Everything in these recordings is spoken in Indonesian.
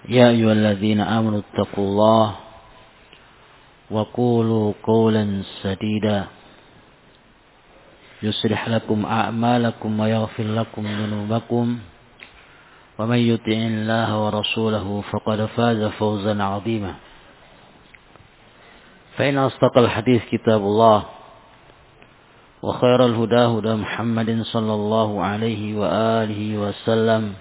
يا أيها الذين آمنوا اتقوا الله وقولوا قولا سديدا يصلح لكم أعمالكم ويغفر لكم ذنوبكم ومن يطع الله ورسوله فقد فاز فوزا عظيما فإن أصدق الحديث كتاب الله وخير الهدى هدى محمد صلى الله عليه وآله وسلم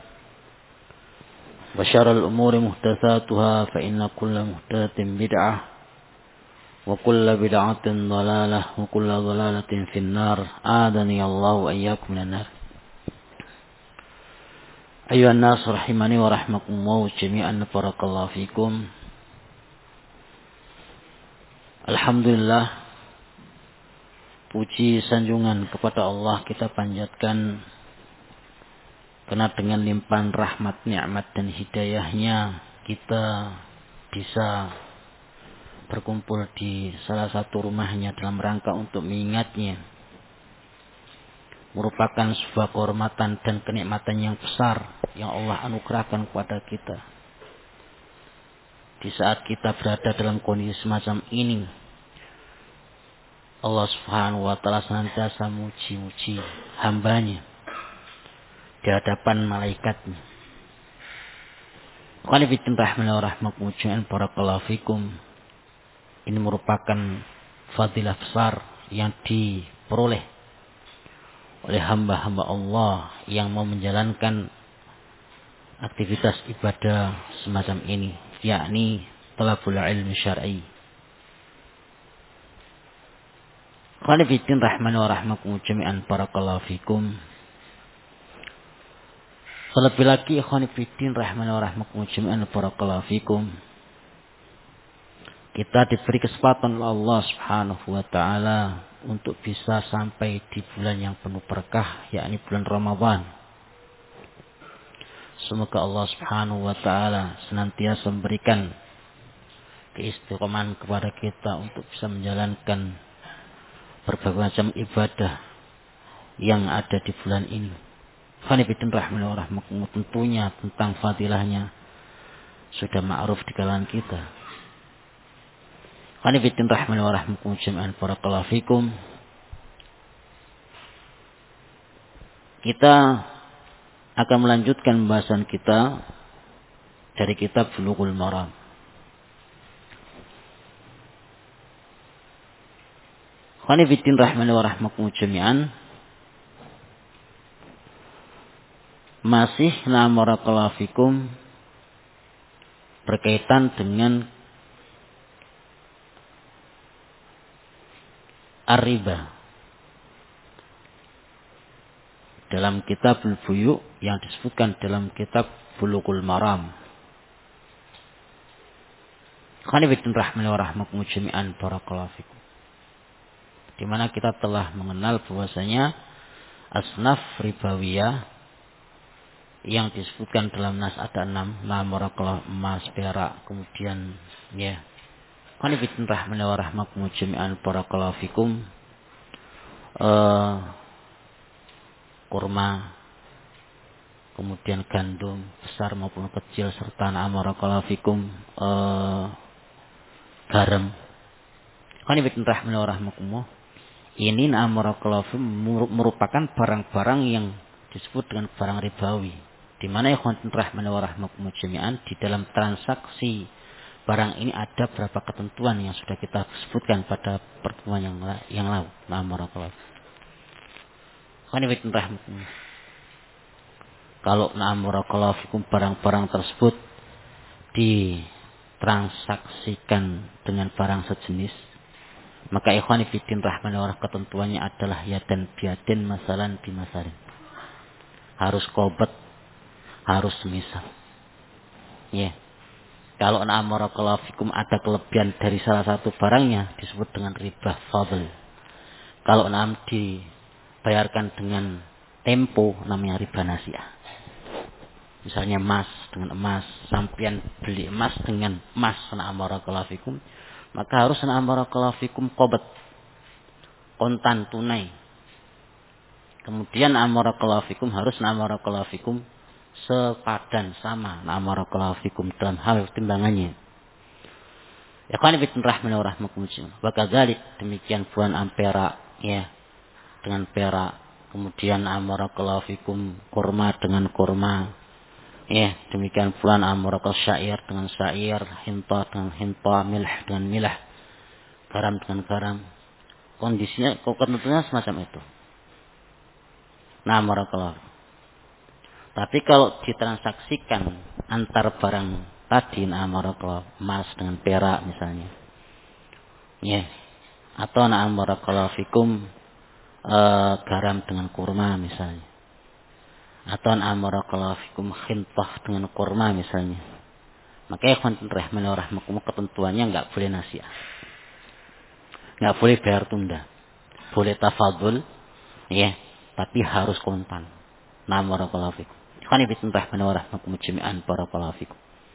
وشر الأمور محدثاتها فإن كل محدثة بدعة وكل بدعة ضلالة وكل ضلالة في النار آذني الله وإياكم من النار. أيها الناس رحمني ورحمكم الله جميعا بارك الله فيكم. Alhamdulillah, puji sanjungan kepada Allah kita panjatkan karena dengan limpahan rahmat, nikmat dan hidayahnya kita bisa berkumpul di salah satu rumahnya dalam rangka untuk mengingatnya. Merupakan sebuah kehormatan dan kenikmatan yang besar yang Allah anugerahkan kepada kita. Di saat kita berada dalam kondisi semacam ini, Allah Subhanahu wa ta'ala senantiasa muji-muji hambanya di hadapan malaikatnya. Qanifitin rahmani wa rahmakumujmi'an barakallahu fikum. Ini merupakan fadilah besar yang diperoleh oleh hamba-hamba Allah yang mau menjalankan aktivitas ibadah semacam ini, yakni talabul ilmi syar'i. Qanifitin rahmani wa rahmakumujmi'an barakallahu fikum. Terlebih lagi ikhwan fillah rahmani wa rahmakumullah barakallahu fikum. Kita diberi kesempatan oleh Allah Subhanahu wa taala untuk bisa sampai di bulan yang penuh berkah, yakni bulan Ramadan. Semoga Allah Subhanahu wa taala senantiasa memberikan keistiqomahan kepada kita untuk bisa menjalankan berbagai macam ibadah yang ada di bulan ini. Khanifitin rahmani wa rahmakumullah, tentunya tentang fadilahnya sudah ma'ruf di kalangan kita. Khanifitin rahmani wa rahmakumullah jami'an barakallahu fikum. Kita akan melanjutkan pembahasan kita dari kitab Bulughul Maram. Khanifitin rahmani wa rahmakumullah jami'an. Masih barakallahu fikum berkaitan dengan ar-riba dalam kitab al-buyu yang disebutkan dalam kitab Bulughul Maram. Khanifitin rahmani wa rahmakumullah jami'an barakallahu fikum. Di mana kita telah mengenal bahwasanya asnaf ribawiyah yang disebutkan dalam nas ada 6, barakallahu, emas, perak, kemudian ya qanifitin rahmani wa rahmakumullah jami'an barakallahu fikum, kurma, kemudian gandum besar maupun kecil, serta barakallahu fikum garam. Qanifitin rahmani wa rahmakumullah, ini barakallahu fikum merupakan barang-barang yang disebut dengan barang ribawi, di mana ikhwan rahmani wa rahmakumullah jami'an di dalam transaksi barang ini ada beberapa ketentuan yang sudah kita sebutkan pada pertemuan yang lalu. Barakallahu. Khanifitin rahmakumullah. Kalau barakallahu fikum barang-barang tersebut ditransaksikan dengan barang sejenis, maka ikhwan fillah rahmani wa rahmakumullah ketentuannya adalah yadan biadin masalan bimasalin. Harus qobat, harus semisal. Ya. Kalau barakallahu fikum ada kelebihan dari salah satu barangnya disebut dengan riba fadl. Kalau dibayarkan dengan tempo namanya riba nasiah. Misalnya emas dengan emas, sampian beli emas dengan emas barakallahu fikum, maka harus barakallahu fikum qobat, kontan tunai. Kemudian barakallahu fikum harus barakallahu fikum sepadan sama barakallahu fikum dalam hal timbangannya. Ya kan ibn rahman wa rahmakumullah. Wa kadzalik demikian bulan ampera ya dengan perak, kemudian barakallahu fikum kurma dengan kurma. Ya, demikian bulan barakallahu syair dengan syair, hinta dengan hinta, milh dengan milh, garam dengan garam. Kondisinya ketentuannya semacam itu. Barakallahu. Tapi kalau ditransaksikan antar barang tadi barakallahu emas dengan perak misalnya. Ya. Atau barakallahu fikum garam dengan kurma misalnya. Atau barakallahu fikum khintah dengan kurma misalnya. Maka ikhwan rahimani wa rahmakumullah ketentuannya enggak boleh nasiah. Enggak boleh bayar tunda. Boleh tafadhul ya, tapi harus kontan. Barakallahu fikum. Ikhwan rahimani wa rahmakumullah jami'an barakallahu fikum.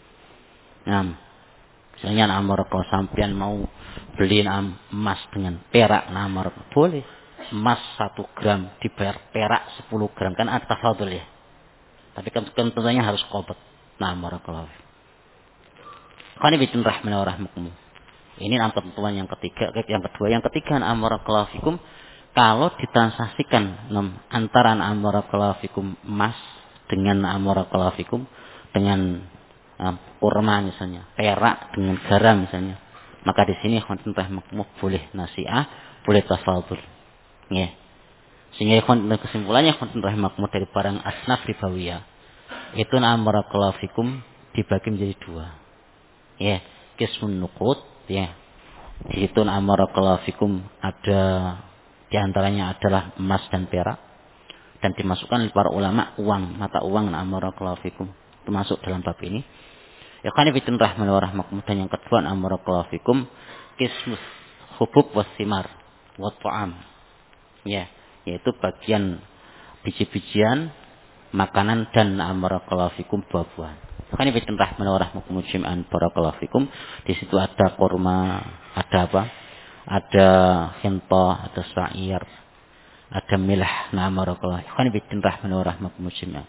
Misalnya barakallahu sampean mau beli emas dengan perak boleh. Emas 1 gram dibayar perak 10 gram kan ada tafadhul ya. Tapi kan tentunya harus qobat. Barakallahu. Khani bitin rahmana wa rahmakumullah. Ini ketentuan yang ketiga, yang ketiga barakallahu fikum kalau ditransaksikan antara barakallahu fikum emas dengan barakallahu fikum dengan kurma misalnya, perak dengan garam misalnya. Maka di sini khani rahmakumullah boleh nasiah, boleh tafadhul. Ya. Sehingga kesimpulannya rahimakumullah dari barang asnaf ribawiyah itu barakallahu fikum dibagi menjadi 2. Ya, qismun nuqud ya. Di situ barakallahu fikum ada di antaranya adalah emas dan perak dan dimasukkan oleh para ulama uang, mata uang barakallahu fikum termasuk dalam bab ini. Ya kan bitun rahman wa rahmakum dan yang kedua barakallahu fikum qismus hubub wasimar wa ta'am. Ya, yaitu bagian biji-bijian, makanan dan barakallahu fikum buah-buahan. Kan ibn rahman wa rahmakum jami'an barakallahu fikum. Di situ ada kurma, ada apa? Ada hinta, ada sa'ir, ada milh, barakallahu. Kan ibn rahman wa rahmakum jami'an.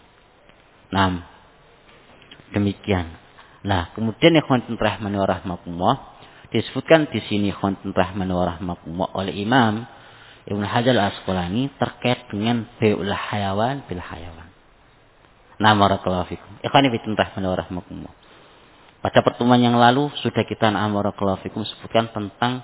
Demikian. Nah, kemudian ikhwan rahman wa rahmakumullah disebutkan di sini ikhwan rahman wa rahmakumullah oleh Imam Ibnu Hajar al-Asqalani terkait dengan bai'ul hayawan bil hayawan. Barakallahu fikum. Ikhwani fillah wa rahmakumullah. Pada pertemuan yang lalu sudah kita barakallahu fikum sebutkan tentang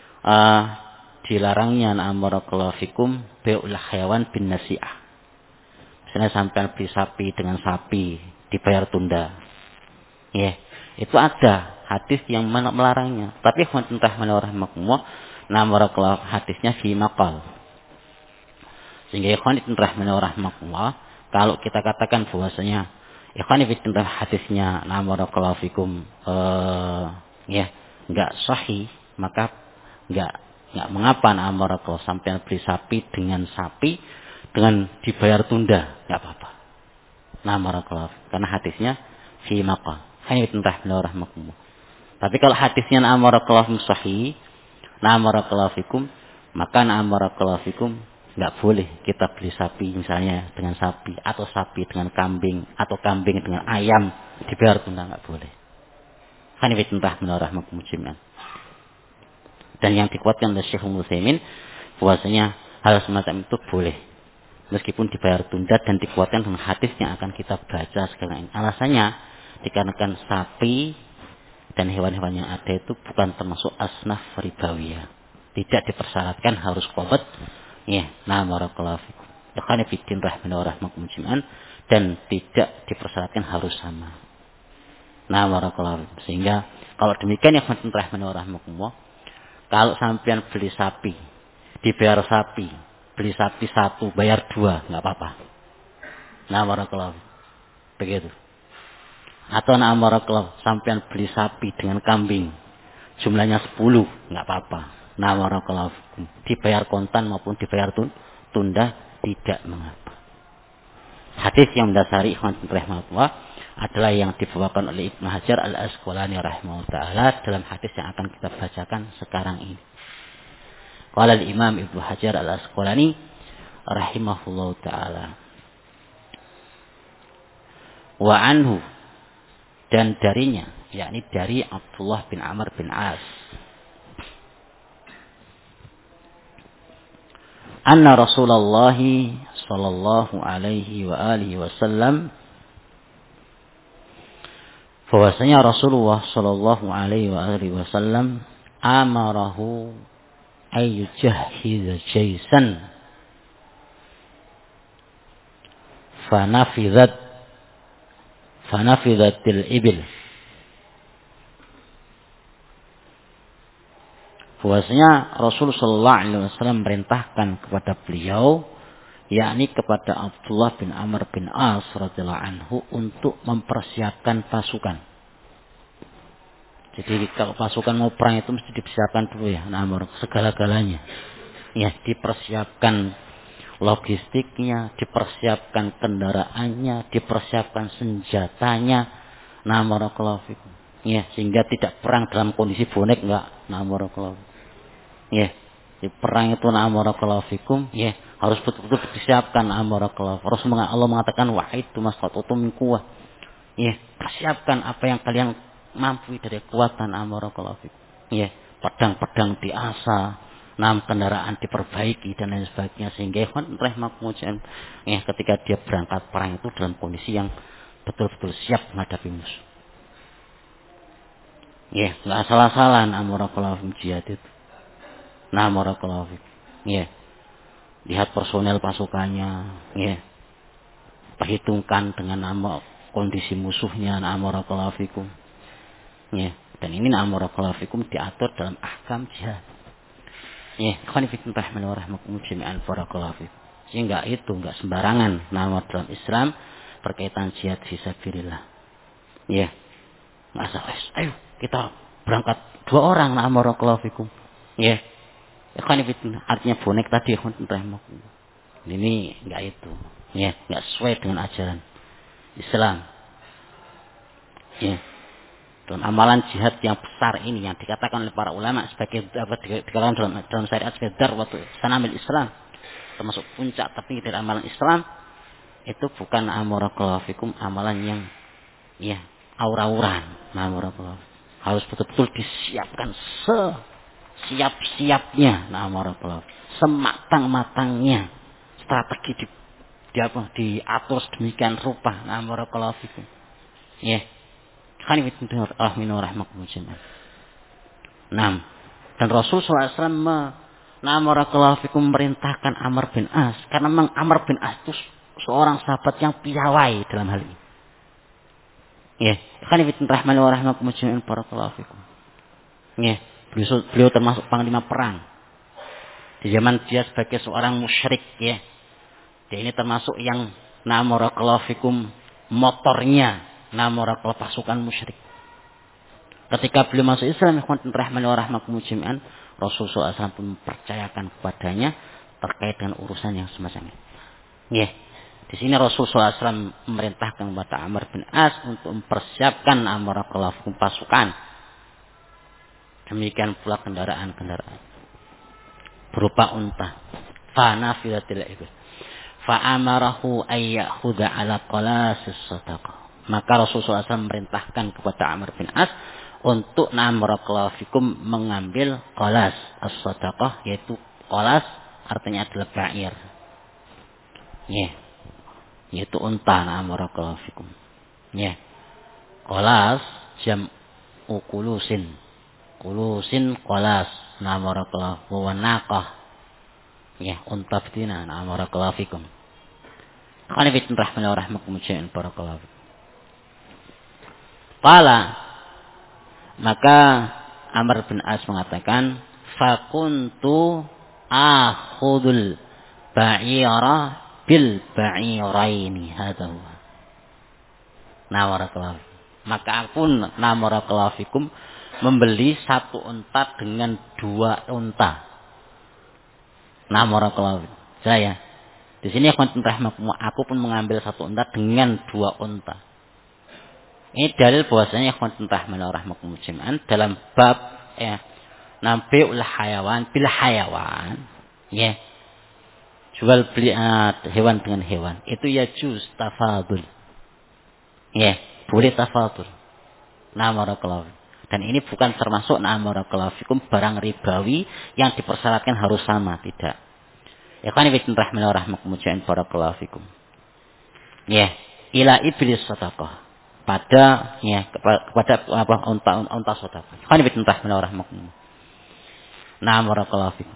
dilarangnya barakallahu fikum bai'ul hayawan bin nasi'ah. Misalnya sampai beli sapi dengan sapi dibayar tunda. Ya, itu ada hadis yang melarangnya. Tapi ikhwan fillah wa rahmakumullah barakallahu hadisnya fi maqal. Sehingga ikhwan rahimani wa rahmakumullah kalau kita katakan bahwasanya ikhwan hadisnya barakallahu fikum ya enggak sahih, maka enggak mengapa barakallahu sampai beli sapi dengan dibayar tunda, enggak apa-apa. Barakallahu karena hadisnya fi maqal. Ikhwan rahimani wa rahmakumullah. Tapi kalau hadisnya barakallahu sahih barakallahu fikum, maka barakallahu fikum enggak boleh kita beli sapi misalnya dengan sapi atau sapi dengan kambing atau kambing dengan ayam dibayar tunda, enggak boleh. Kan itu rahmakumullah jami'an. Dan yang dikuatkan oleh Syekh Utsaimin bahwasanya hal semacam itu boleh meskipun dibayar tunda dan dikuatkan dengan hadis yang akan kita baca sekarang ini. Alasannya dikarenakan sapi dan hewan-hewan yang ada itu bukan termasuk asnaf ribawiyah. Tidak dipersyaratkan harus qobat. Ya, barakallahu fikum. Ikhwan fillah rahimani wa rahmakum jami'an dan tidak dipersyaratkan harus sama. Barakallahu fikum. Sehingga kalau demikian ikhwan fillah rahimani wa rahmakumullah, kalau sampean beli sapi, dibayar sapi, beli sapi 1 bayar 2 enggak apa-apa. Barakallahu fikum. Begitu. Atau barakallahu sampean beli sapi dengan kambing jumlahnya 10 enggak apa-apa. Barakallahu fikum. Dibayar kontan maupun dibayar tunda tidak mengapa. Hadis yang mendasari ikhwan rahimahullah adalah yang dibawakan oleh Ibnu Hajar al-Asqalani rahimahullah taala dalam hadis yang akan kita bacakan sekarang ini. Qala al-Imam Ibnu Hajar al-Asqalani rahimahullah taala Wa anhu, dan darinya, yakni dari Abdullah bin Amr bin As, anna Rasulullah sallallahu alaihi wa alihi wasallam, bahwasanya Rasulullah sallallahu alaihi wa alihi wasallam amarahu ay yujahhiz jaysan fanafidatil ibil. Bahwasanya Rasul sallallahu alaihi wasallam merintahkan kepada beliau, yakni kepada Abdullah bin Amr bin As radhiyallahu anhu, untuk mempersiapkan pasukan. Jadi kalau pasukan mau perang itu mesti dipersiapkan dulu ya, segala-galanya. Ya, dipersiapkan logistiknya, dipersiapkan kendaraannya, dipersiapkan senjatanya. Ya, sehingga tidak perang dalam kondisi bonek, enggak. Ya, di perang itu ya, harus betul-betul disiapkan. Rasulullah Allah mengatakan wa'idtu mastata'tum min quwwah. Ya, persiapkan apa yang kalian mampu dari kekuatan. Ya, pedang-pedang diasah, kendaraan diperbaiki dan lain sebagainya, sehingga ya, ketika dia berangkat perang itu dalam kondisi yang betul-betul siap menghadapi musuh. Ya, enggak salah-salahan jihad itu. Ya, lihat personel pasukannya, ya, perhitungkan dengan kondisi musuhnya, ya, dan ini diatur dalam ahkam jihad. Ya, sehingga itu enggak sembarangan dalam Islam berkaitan jihad fisabilillah. Ya, enggak salah. Ayo kita berangkat 2 orang ya. Artinya bonek tadi ini enggak itu. Ya, enggak sesuai dengan ajaran Islam. Ya. Dalam amalan jihad yang besar ini yang dikatakan oleh para ulama sebagai dikatakan dalam syariat sebagai darwatu sanamil Islam, termasuk puncak tertinggi dari amalan Islam, itu bukan amalan yang ya aura-auran. Harus betul-betul disiapkan siap-siapnya, sematang-matangnya, strategi diatur sedemikian rupa. Ya, dan Rasul SAW memerintahkan Amr bin As, karena memang Amr bin As itu seorang sahabat yang piawai dalam hal ini. Ya, ya, beliau termasuk panglima perang di zaman dia sebagai seorang musyrik, ya. Dia ini termasuk yang motornya pasukan musyrik. Ketika beliau masuk Islam, Rasulullah SAW pun mempercayakan kepadanya terkait dengan urusan yang semacam ini. Ya, di sini Rasulullah SAW memerintahkan kepada Amr bin As untuk mempersiapkan pasukan. Demikian pula kendaraan-kendaraan berupa unta. Fanafidatil ibil. Fa'amarahu ayyakhudha ala qalasis sadaqah. Maka Rasulullah SAW memerintahkan kepada Amr bin As untuk mengambil qalas as-sadaqah, yaitu qalas artinya adalah ba'ir. Ya. Yaitu unta. Ya. Qalas jam'u qulusin. Qulusin qalas. Wa naqah. Ya, unta betina. Fikum. Qanifitun rahmatullahi barakallahu. Qala, maka Amr bin As mengatakan, fakuntu akhudul ba'ira bil ba'iraini hadahu. Maka aku fikum membeli 1 unta dengan 2 unta. Saya di sini aku pun mengambil 1 unta dengan 2 unta. Ini dalil bahwasanya dalam bab ya nabiul hayawan bil hayawan, ya, jual beli hewan dengan hewan itu ya juz tafadul. Ya, boleh tafadhol. Nah, barakallahu fikum. Dan ini bukan termasuk barakallahu fikum barang ribawi yang dipersyaratkan harus sama, tidak. Ya kan ibn rahman wa rahmakum ja'in barakallahu fikum. Ya, ila iblis sedekah. Pada ya kepada apa unta sedekah. Kan ibn rahman wa rahmakum. Nah, barakallahu fikum.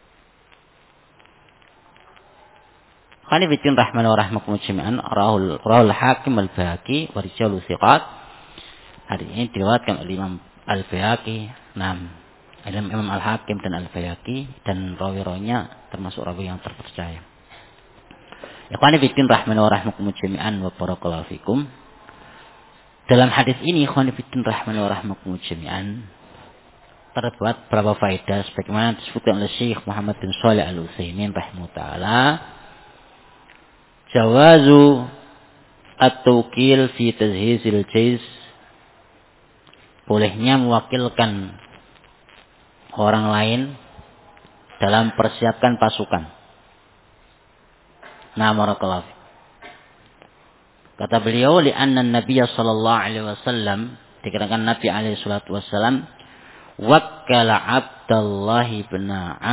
Kan ibn rahman wa rahmakum jami'an rahul hakim al-Baihaqi wa rijalu thiqat. Hari ini diriwayatkan oleh Imam Al-Baihaqi, Imam Al-Hakim dan Al-Baihaqi, dan rawi-rawinya termasuk rawi yang terpercaya. Ikhwani fillah rahimani wa rahimakumullah jami'an wa barakallahu fikum. Dalam hadis ini ikhwani fillah rahimani wa rahimakumullah jami'an terdapat beberapa faedah sebagaimana disebutkan oleh Syekh Muhammad bin Shalih Al-Utsaimin rahimahullah taala. Jawazu at-tawkil fi tazhizil jaysh, bolehnya mewakilkan orang lain dalam persiapkan pasukan. Nah, barakallahu. Kata beliau, li'anna Nabi sallallahu alaihi wasallam, dikarenakan Nabi alaihi salatu wasallam wakkala Abdullah bin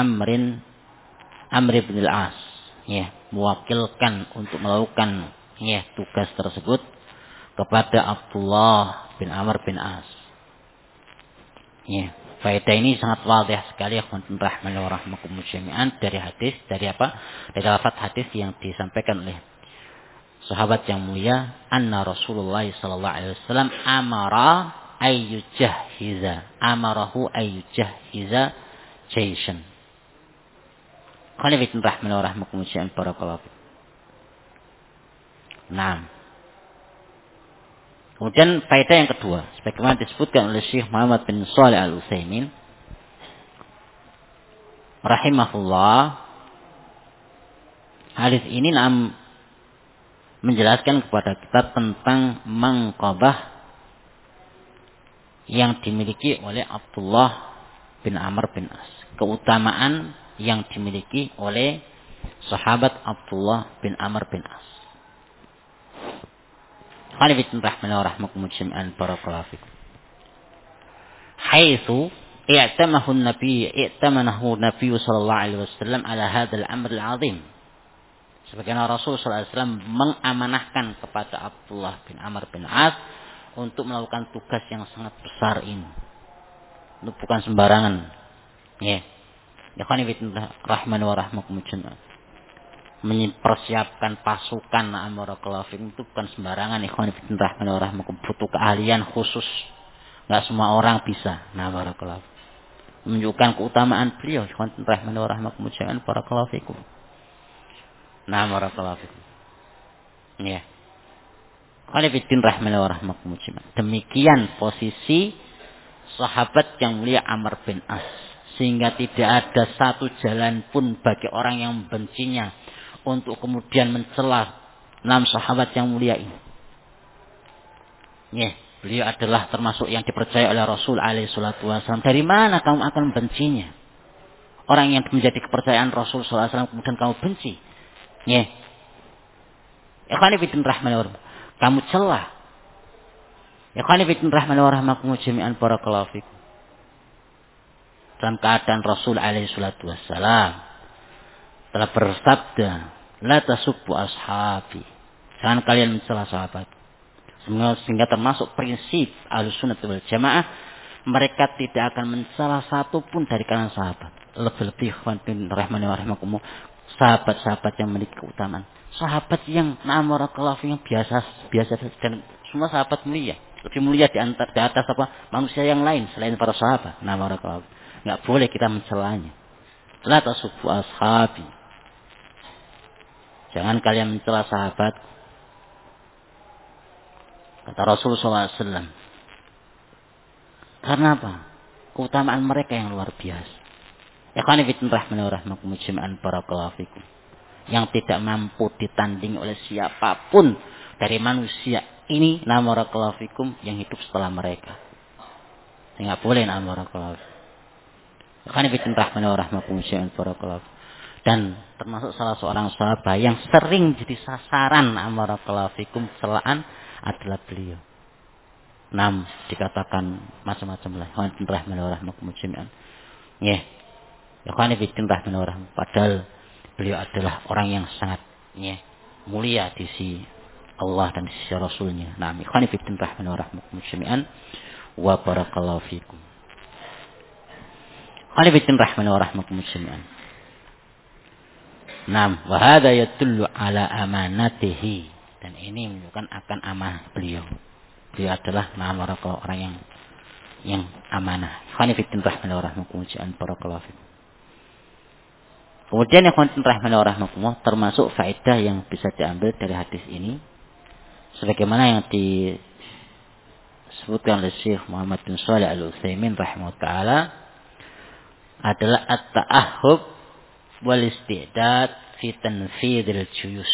Amr bin al-As, ya, mewakilkan untuk melakukan ya tugas tersebut kepada Abdullah bin Amr bin As. Ya, faedah ini sangat wadih sekali rahmani wa rahmakumullah jami'an dari hadis, dari apa? Dari lafaz hadis yang disampaikan oleh sahabat yang mulia, anna Rasulullah sallallahu alaihi wasallam amarahu ayyujahhiza jaishan. Qanibitun rahmani wa rahmakumullah jami'an barakallahu. Naam. Kemudian faedah yang kedua, sebagaimana disebutkan oleh Syekh Muhammad bin Shalih Al-Utsaimin rahimahullah, hadis ini menjelaskan kepada kita tentang mangqabah yang dimiliki oleh Abdullah bin Amr bin As, keutamaan yang dimiliki oleh sahabat Abdullah bin Amr bin As. Qanibitun rahmani wa rahmakumullah jami'an barakallahu fikum. Haitsu i'tamanahu Nabi sallallahu alaihi wasallam ala hadzal amr al-'azim. Sebagaimana Rasul sallallahu alaihi wasallam mengamanahkan kepada Abdullah bin Amr bin As untuk melakukan tugas yang sangat besar ini. Itu bukan sembarangan. Ya. Ya qanibitun rahmani wa rahmakumullah jami'an. Mempersiapkan pasukan barakallahu fikum itu bukan sembarangan, ikhwan fillah rahmani wa rahmakum, butuh keahlian khusus. Enggak semua orang bisa. Nah, barakallahu. Menunjukkan keutamaan beliau, ikhwan fillah rahmani wa rahmakum jami'an barakallahu fikum. Nah, barakallahu fikum. Ya. Ikhwan fillah rahmani wa rahmakum jami'an. Demikian posisi sahabat yang mulia Amr bin As, sehingga tidak ada satu jalan pun bagi orang yang membencinya untuk kemudian mencela 6 sahabat yang mulia ini. Ya, beliau adalah termasuk yang dipercaya oleh Rasul alaihi salatu wasallam. Dari mana kamu akan membencinya? Orang yang menjadi kepercayaan Rasul sallallahu alaihi wasallam kemudian kamu benci. Ya. Ikhwani fillah rahmani wa rahmakum. Kamu celah. Ikhwani fillah rahmani wa rahmakum jami'an barakallahu fikum. Dalam keadaan Rasul alaihi salatu wasallam telah bersabda, la tasubbu ashabi, jangan kalian mencela sahabat. Sehingga termasuk prinsip Ahlussunnah wal Jamaah, mereka tidak akan mencela satu pun dari kalangan sahabat. Lebih-lebih rahmani wa rahmakumullah, sahabat-sahabat yang memiliki keutamaan, sahabat yang barakallahu yang biasa dan semua sahabat mulia, lebih mulia di atas apa manusia yang lain selain para sahabat. Barakallahu, enggak boleh kita mencelanya. La tasubbu ashabi, jangan kalian mencela sahabat. Kata Rasulullah SAW. Karena apa? Keutamaan mereka yang luar biasa. Ikhwani fillah rahmani wa rahmakum jami'an barakallahu fikum. Yang tidak mampu ditanding oleh siapapun dari manusia ini, barakallahu fikum, yang hidup setelah mereka. Enggak boleh barakallahu. Ikhwani fillah rahmani wa rahmakum jami'an barakallahu. Dan termasuk salah seorang sahabat yang sering jadi sasaran barakallahu fikum celaan adalah beliau. 6 dikatakan macam-macam lah. Rahimahullah jami'an. Ya. Ikhwan fillah rahimahullah. Padahal beliau adalah orang yang sangat mulia di sisi Allah dan di sisi Rasulnya. Nah, ikhwan fillah rahimahullah jami'an. Wa barakallahu fikum. Ikhwan fillah rahimahullah jami'an. Naam, wa hadza yadullu ala amanatihi, dan ini menunjukkan akan amanah beliau. Beliau adalah orang yang amanah. Khonifiddin rahimahullah barakallahu fikum. Kemudian yang khonifiddin rahimahullah termasuk faedah yang bisa diambil dari hadis ini, sebagaimana yang disebutkan oleh Syekh Muhammad bin Shalih Al-Utsaimin rahimahullah taala, adalah at-ta'ahhub wal istidad fi tanfidil juyus,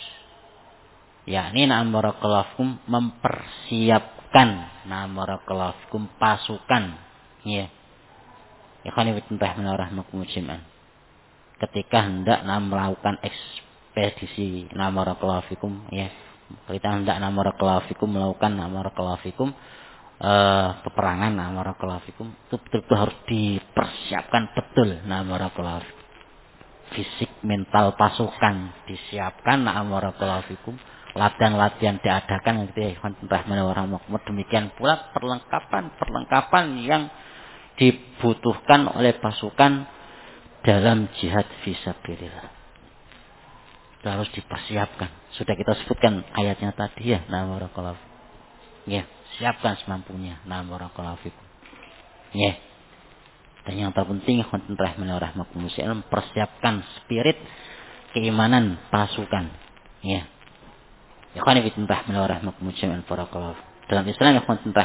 yakni barakallahu mempersiapkan barakallahu pasukan ikhwan fillah rahimahumullah ketika hendak melakukan ekspedisi barakallahu kita hendak barakallahu melakukan barakallahu peperangan barakallahu itu betul-betul harus dipersiapkan betul barakallahu fisik mental pasukan disiapkan barakallahu fikum, latihan-latihan diadakan gitu ya. Demikian pula perlengkapan yang dibutuhkan oleh pasukan dalam jihad fisabilillah. Harus dipersiapkan. Sudah kita sebutkan ayatnya tadi ya, barakallahu. Ya, siapkan semampunya. Barakallahu fikum. Ya. Dan yang terpenting mempersiapkan spirit keimanan pasukan. Ya. Ikhwan fillah rahimahumullah barakallahu. Dalam Islam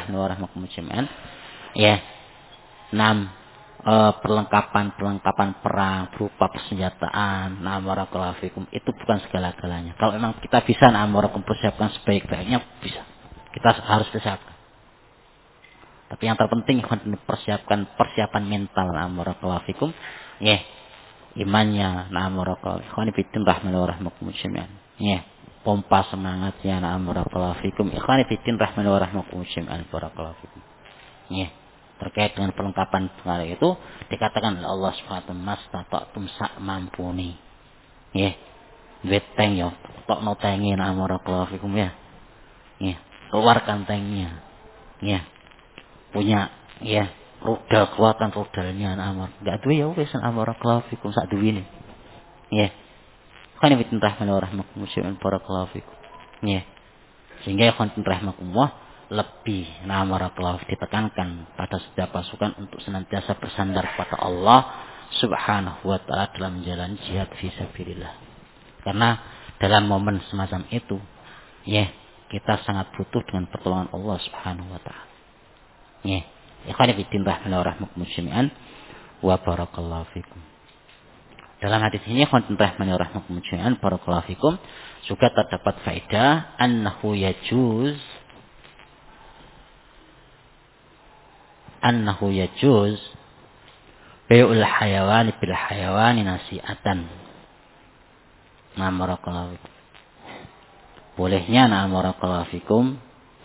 ya. 6 perlengkapan perang berupa persenjataan barakallahu fikum itu bukan segala-galanya. Kalau memang kita bisa persiapkan sebaik-baiknya bisa. Kita harus persiapkan. Tapi yang terpenting persiapan mental barakallahu fikum imannya barakallahu ikhwan fillah rahimahumullah pompa semangatnya barakallahu fikum ikhwan fillah rahimahumullah barakallahu fikum terkait dengan perlengkapan itu dikatakan oleh Allah Subhanahu wa taala sak mampuni weteng yo tokno tenge barakallahu fikum keluarkan tengnya punya rudal kekuatan rudalnya enggak duwe ya wis barakallahu fikum sak duwine kan ibn rahimahullah barakallahu fikum sehingga ikhwan rahimahullah lebih barakallahu ditekankan pada setiap pasukan untuk senantiasa bersandar pada Allah Subhanahu wa taala dalam menjalani jihad fisabilillah, karena dalam momen semacam itu kita sangat butuh dengan pertolongan Allah Subhanahu wa taala. Ikhwan fillah rahimahumullah wa barakallahu fikum. Dalam hadis ini ikhwan fillah rahimahumullah barakallahu fikum juga terdapat faedah annahu yajuz bai'ul hayawani bil hayawani nasi'atan. Barakallahu fikum. Bolehnya barakallahu fikum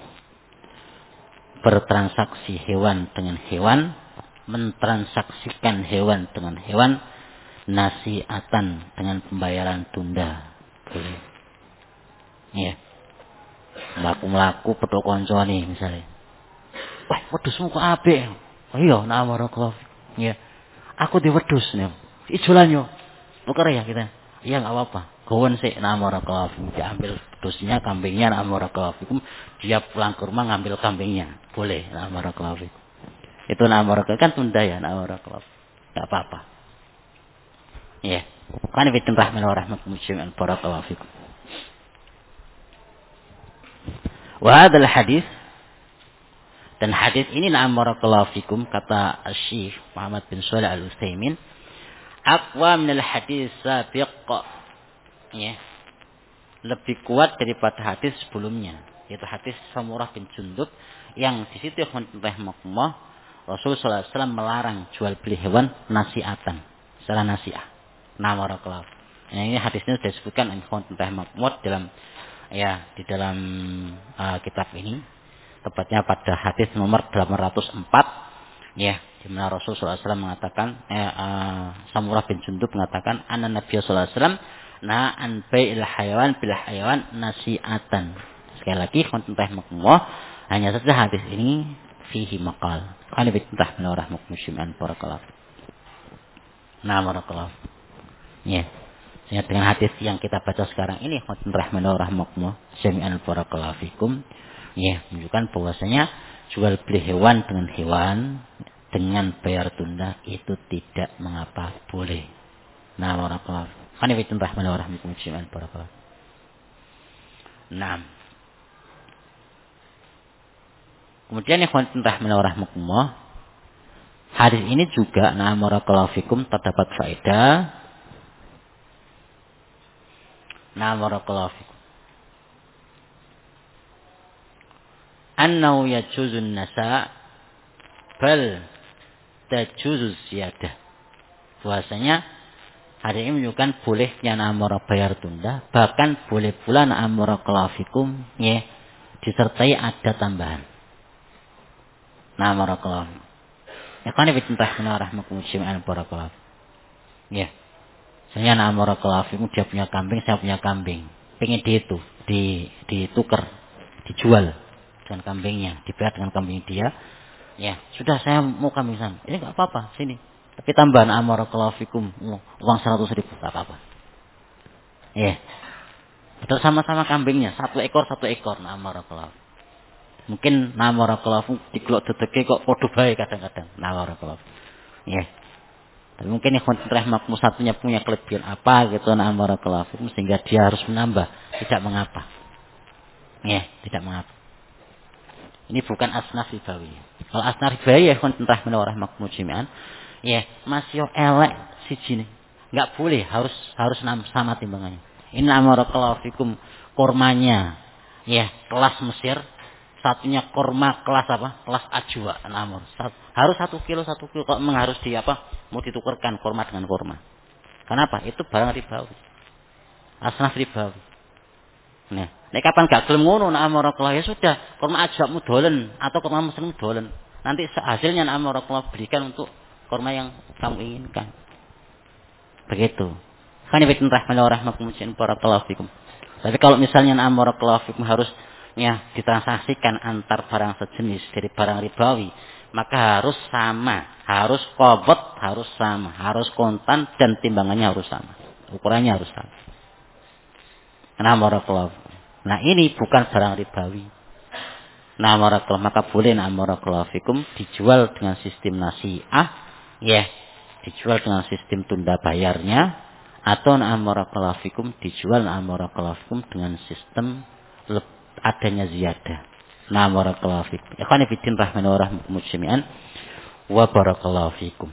bertransaksi hewan dengan hewan, mentransaksikan hewan dengan hewan, nasi'atan dengan pembayaran tunda. Boleh. Melaku petuk konco nih misalnya. Wah, wedhusmu kok apik. Oh iya, barakallahu. Aku di wedhus nih. Ijolan yo. Tuker ya kita. Iya enggak apa-apa. Gawen sik barakallahu. Diambil wedhusnya, kambingnya barakallahu. Dia pulang ke rumah ngambil kambingnya. Boleh barakallahu. Itu barakallahu kan tunda ya barakallahu. Enggak apa-apa. Kan fitin rahimahumullah barakallahu fikum. Wa hadzal hadis, dan hadis ini barakallahu fikum kata Syekh Muhammad bin Shalih Al-Utsaimin aqwa min al-hadis sabiq, lebih kuat daripada hadis sebelumnya, yaitu hadis Samurah bin Jundub yang di situ rahimahullah Rasul sallallahu alaihi wasallam melarang jual beli hewan nasi'atan, secara nasi'ah. Barakallahu. Ini hadisnya sudah disebutkan rahimahullah dalam ya di dalam kitab ini, tepatnya pada hadis nomor 804, ya, di mana Rasulullah SAW mengatakan, Samurah bin Jundub mengatakan, anna Nabi sallallahu alaihi wasallam na an bai'il hayawan bil hayawan nasi'atan. Sekali lagi, konten rahmatullah, hanya saja hadis ini fihi maqal. Qani bitentah min rahmat musliman barakallahu. Nah, barakallahu. Ya. Sehingga dengan hadis yang kita baca sekarang ini, konten rahmatullah jami'an barakallahu fikum, ya, menunjukkan bahwasanya jual beli hewan dengan bayar tunda itu tidak mengapa, boleh. Nah, barakallahu. Qani bitentah min rahmatullah jami'an barakallahu. Nah. Kemudian ikhwan rahmatullah, hadis ini juga barakallahu fikum terdapat faedah. Barakallahu fikum. Annahu yajuzun nasa bal tajuzuz ziyadah. Bahwasanya hadis ini menunjukkan bolehnya bayar tunda, bahkan boleh pula barakallahu fikum, ya, disertai ada tambahan. Barakallahu. Ya kan bitentah min rahmakum jami'an barakallahu. Ya. Saya barakallahu fikum, dia punya kambing, saya punya kambing. Pengen ditukar, dijual dengan kambingnya, dibayar dengan kambing dia. Ya, sudah saya mau kambing sana. Ini enggak apa-apa, sini. Tapi tambahan barakallahu fikum, uang 100.000 enggak apa-apa. Ya. Betul, sama-sama kambingnya, satu ekor. Barakallahu. Mungkin barakallahu diglok dedeke kok padha bae kadang-kadang. Barakallahu. Ya. Tapi mungkin ikhwan rahmatmu satunya punya kelebihan apa gitu, barakallahu fikum, sehingga dia harus menambah, tidak mengapa. Ya, tidak mengapa. Ini bukan asnaf ribawi. Kalau asnaf ribawi ya ikhwan rahmatmu jami'an, ya, masih elek siji. Enggak boleh, harus sama timbangannya. Ini barakallahu fikum kurmanya, ya, kelas Mesir. Satunya kurma kelas apa? Kelas ajwa. Harus 1 kilo. Kok memang harus mau ditukarkan kurma dengan kurma. Kenapa? Itu barang ribawi. Asnaf ribawi. Nah, kapan gak gelem ngono barakallahu, ya sudah, kurma ajwamu dolen atau kurma mesirmu dolen. Nanti hasilnya barakallahu berikan untuk kurma yang kamu inginkan. Begitu. Kan ibn rahmatullah barakallahu fikum. Tapi kalau misalnya barakallahu fikum harus, ya, ditransaksikan antar barang sejenis dari barang ribawi, maka harus sama, harus qabad, harus sama, harus kontan, dan timbangannya harus sama, ukurannya harus sama. Barakallahu. Nah, ini bukan barang ribawi. Barakallahu, maka boleh barakallahu fikum dijual dengan sistem nasi'ah, ya, dijual dengan sistem tunda bayarnya, atau barakallahu fikum dijual barakallahu fikum dengan sistem adanya ziyadah. Barakallahu fikum. Ikhwani fiddin rahimahumullah jami'an wa barakallahu fikum.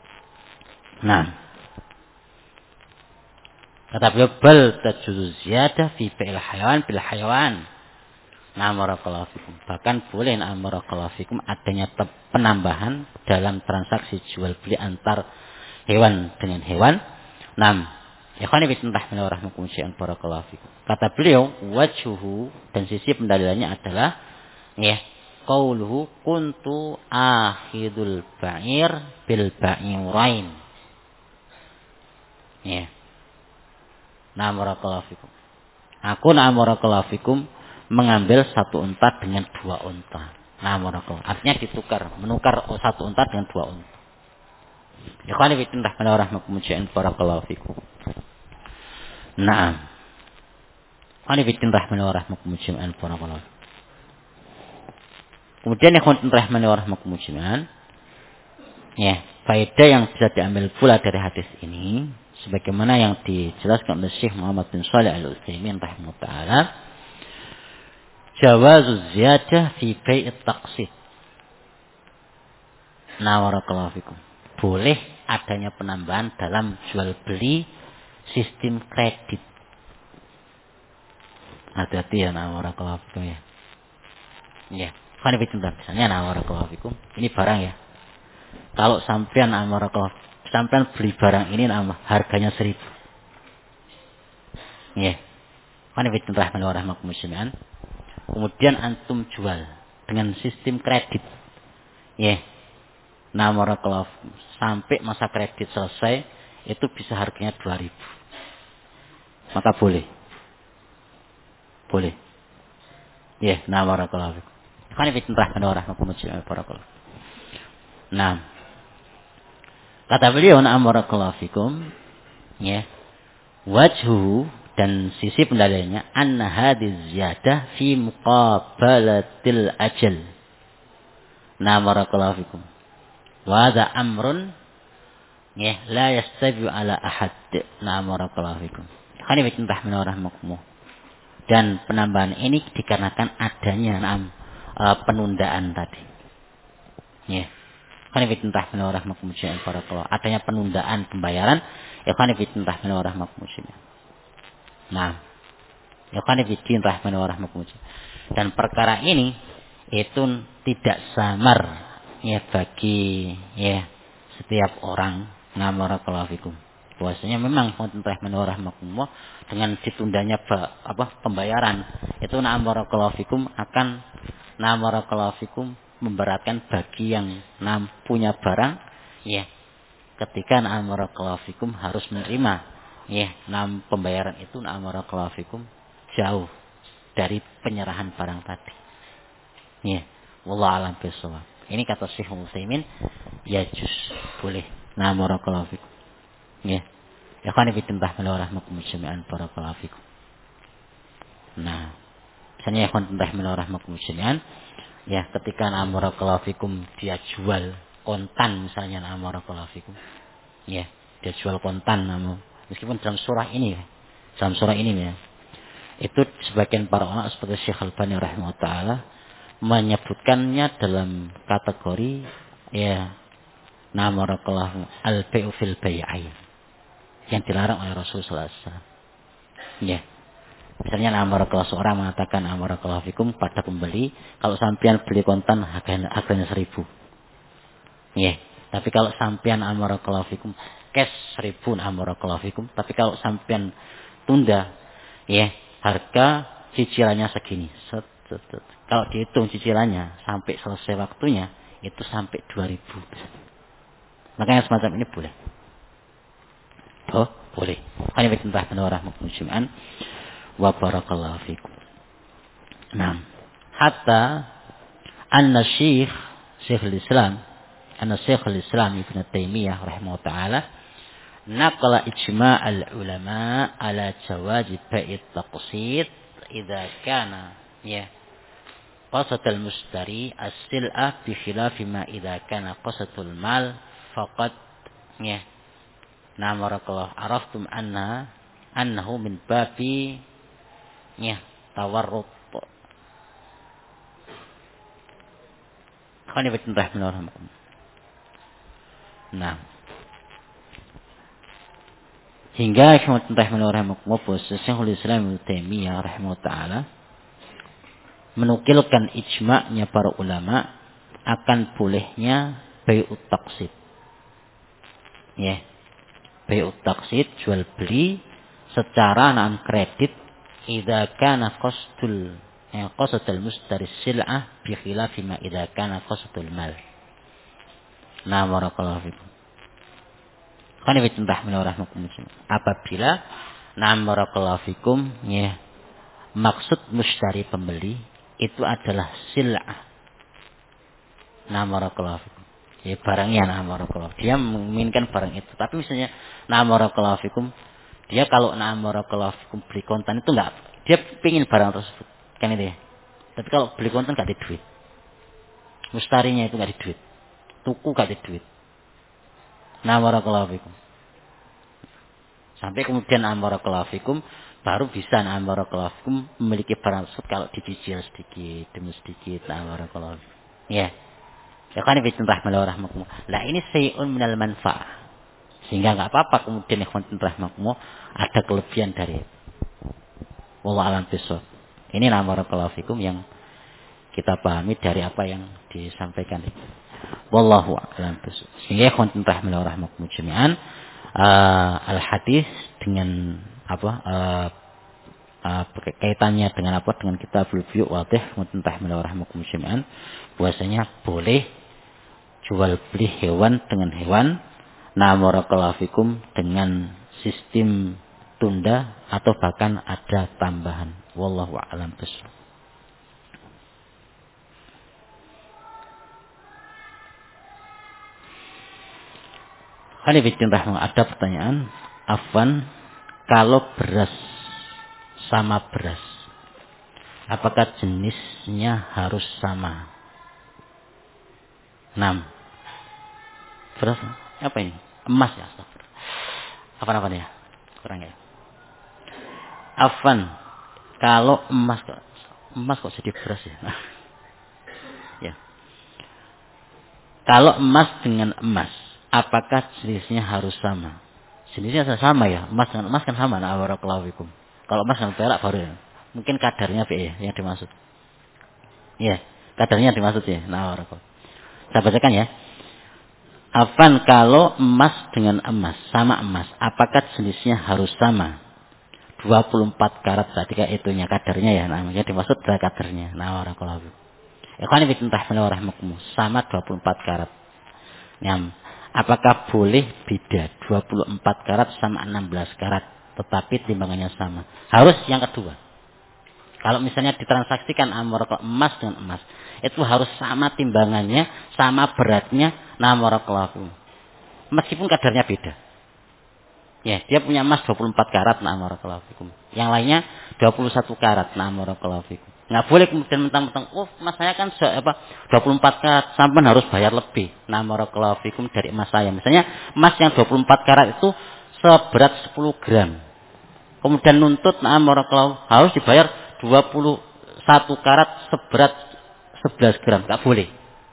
Kata beliau, bal tajuzu ziyadah fi bai'il hayawan bil hayawan. Barakallahu fikum. Bahkan boleh barakallahu fikum adanya penambahan dalam transaksi jual beli antar hewan dengan hewan. Ikhwani fillah rahmakumullah syai'an barakallahu fikum. Kata beliau, wajhuhu, dan sisi pendalilannya adalah, ya, qauluhu kuntu akhidul ba'ir bil ba'irain. Ya. Barakallahu fikum. Aku barakallahu fikum mengambil 1 unta dengan 2 unta. Barakallahu. Artinya menukar 1 unta dengan 2 unta. Ikhwani fillah rahmakumullah syai'an barakallahu fikum. Qani fitin rahmakumullah jami'an barakallahu. Kemudian ikhwan rahmakumullah jami'an, ya, faedah yang bisa diambil pula dari hadis ini, sebagaimana yang dijelaskan oleh Syekh Muhammad bin Shalih Al-Utsaimin rahimahullah taala, jawazuz ziyadah fi bai'it taqsid. Barakallahu fikum. Boleh adanya penambahan dalam jual beli sistem kredit. Hati-hati ya, barakallahu fikum, ya. Ya, kan itu misalnya barakallahu fikum. Ini barang, ya. Kalau sampean barakallahu, sampean beli barang ini harganya 1.000. Ya. Kemudian antum jual dengan sistem kredit. Ya. Nah, barakallahu fikum. Sampai masa kredit selesai itu bisa harganya 2.000. Maka boleh. Boleh. Ya, nah barakallahu fikum. Barakallahu. Nah, kata beliau na'am barakallahu fikum, ya. Wajhu dan sisi pendalilannya anna hadhihi ziyadah fi muqabalatil ajal. Na'am barakallahu fikum. Wa hadha amrun ya la yastabi ala ahad. Na'am barakallahu fikum. Dan penambahan ini dikarenakan adanya penundaan tadi. Ya. Adanya penundaan pembayaran. Nah, dan perkara ini itu tidak samar ya bagi ya setiap orang. Bahwasanya memang dengan ditundanya pembayaran itu akan memberatkan bagi yang punya barang ya ketika harus menerima ya pembayaran itu jauh dari penyerahan barang tadi ya wallahu alam bishawab. Ini kata Syekh Utsaimin ya juz boleh barakallahu fikum ya ya kan barakallahu fikum. Nah misalnya ya kan ya ketika barakallahu fikum dia jual kontan misalnya barakallahu fikum ya dia jual kontan meskipun dalam surah ini ya itu sebagian para ulama seperti Syekh Al-Albani rahimahullah taala menyebutkannya dalam kategori ya barakallahu al-bai'u fil bai'ain yang dilarang oleh Rasulullah SAW. Ya. Misalnya barakallahu seorang mengatakan barakallahu fikum pada pembeli, kalau sampean beli kontan harganya 1.000. Ya. Tapi kalau sampean barakallahu fikum cash 1.000 barakallahu fikum, tapi kalau sampean tunda ya, harga cicilannya segini. Kalau dihitung cicilannya sampai selesai waktunya itu sampai 2.000. Makanya semacam ini boleh. Oh, boleh. Hanya bertentang dengan rahmatullah wa barakallahu fikum. Nah, hatta anna Syekhul Islam Ibn Taimiyah rahimahullah taala naqala ijma' al-ulama ala jawaz bai'it taqsid idza kana ya qasad al-mushtari as-sil'ah bi khilafi ma idza kana qasadul mal faqad ya nah barakallahu araftum annahu min babi ya tawarrut. Khani bertentang menurut. Nah, hingga bertentang menurut Syekhul Islam Ibnu Taimiyah rahimahullah taala menukilkan ijma'nya para ulama akan bolehnya bai'ut taqsid. Ya. Bai'ut taqsid jual beli secara kredit idza kana qasdul mushtari sil'ah bi khilafi ma idza kana qasdul mal. Nah barakallahu fikum. Khani bitentah min rahmakumullah. Apabila barakallahu fikum ya maksud mushtari pembeli itu adalah sil'ah. Barakallahu fikum. Ya barangnya barakallahu. Dia menginginkan barang itu. Tapi misalnya barakallahu fikum dia kalau barakallahu fikum beli kontan itu enggak, dia pengin barang tersebut. Kan itu ya. Tapi kalau beli kontan enggak ada duit. Mustarinya itu enggak ada duit. Tuku enggak ada duit. Barakallahu fikum. Sampai kemudian barakallahu fikum baru bisa barakallahu fikum memiliki barang tersebut kalau dicicil sedikit demi sedikit barakallahu fikum. Ya. Ya kan itu rahmatullah. Lah ini syai'un minal manfa'ah. Sehingga enggak apa-apa kemudian ikhwan rahmatullah ada kelebihan dari itu. Wallahu a'lam bishawab. Ini barakallahu fikum yang kita pahami dari apa yang disampaikan itu. Wallahu a'lam bishawab. Sehingga ikhwan rahmatullah jami'an al-hadis dengan kaitannya dengan apa? Dengan kitabul buyu' wadih muntahmil rahmakum jami'an. Bahwasanya boleh jual beli hewan dengan hewan. Barakallahu fikum dengan sistem tunda atau bahkan ada tambahan. Wallahu a'lam bishawab. Ada pertanyaan, Afwan, kalau beras sama beras, apakah jenisnya harus sama? 6. Beras apa ini? Emas ya, astagfirullah. Apa ya? Kurang ya. Afwan, kalau emas kok jadi beras ya? Ya. Kalau emas dengan emas, apakah jenisnya harus sama? Jenisnya sama ya. Emas dengan emas kan sama. Barakallahu fikum. Kalau emas dengan perak baru ya. Mungkin kadarnya ya yang dimaksud. Ya, kadarnya dimaksud ya. Barakallahu. Saya bacakan ya. Afan, kalau emas dengan emas, sama emas, apakah jenisnya harus sama? 24 karat ketika itunya kadarnya ya. Namanya dimaksud adalah kadarnya. Barakallahu fikum. Ikhwan fillah rahmakum, sama 24 karat. Apakah boleh beda 24 karat sama 16 karat tetapi timbangannya sama? Harus yang kedua. Kalau misalnya ditransaksikan emas dengan emas, itu harus sama timbangannya, sama beratnya, barakallahu. Meskipun kadarnya beda. Ya, dia punya emas 24 karat, barakallahu fikum. Yang lainnya 21 karat, barakallahu fikum. Nggak boleh kemudian mentang-mentang, emas saya kan 24 karat, sampai harus bayar lebih. Barakallahu fikum dari emas saya. Misalnya emas yang 24 karat itu seberat 10 gram. Kemudian nuntut, barakallahu, harus dibayar 21 karat seberat 11 gram. Nggak boleh.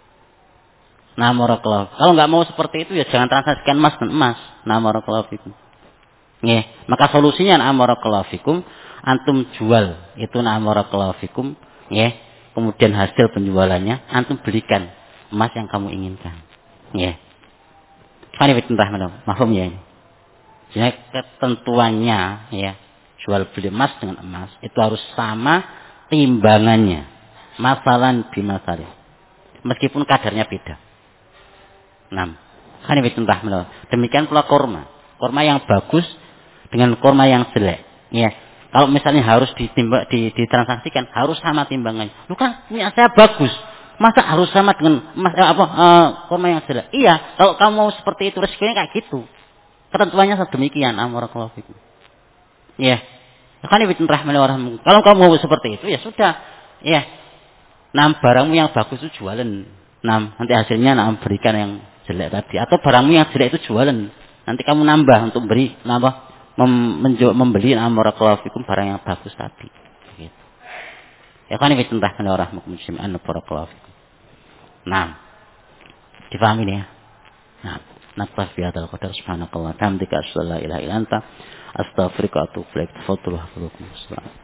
Barakallahu. Kalau nggak mau seperti itu ya jangan transaksikan emas dan emas. Barakallahu fikum. Ya, maka solusinya barakallahu fikum, antum jual itu barakallahu fikum, ya. Kemudian hasil penjualannya antum belikan emas yang kamu inginkan. Ya. Kan itu mahfum ya ini. Jadi ketentuannya ya, jual beli emas dengan emas itu harus sama timbangannya. Masalan bimasalih. Meskipun kadarnya beda. 6. Kan itu demikian pula kurma. Kurma yang bagus dengan kurma yang jelek. Ya. Kalau misalnya harus ditransaksikan, harus sama timbangannya. Lu kan punya saya bagus. Masa harus sama dengan kurma yang jelek? Iya, kalau kamu mau seperti itu resikonya kayak gitu. Ketentuannya sedemikian, barakallahu fikum. Ya. Kan itu rahmatullahi. Kalau kamu mau seperti itu ya sudah. Ya. Barangmu yang bagus itu jualan. Nanti hasilnya berikan yang jelek tadi, atau barangmu yang jelek itu jualan. Nanti kamu nambah untuk membeli barakallahu fikum barang yang bagus tadi. Gitu. Ya kan itu rahmatullahi barakallahu fikum. Difahami nih ya. Naktafi hadzal qadar subhanakallah hamdika asyhadu an la ilaha illa anta astaghfiruka wa atubu ilaik. Tafadhalu.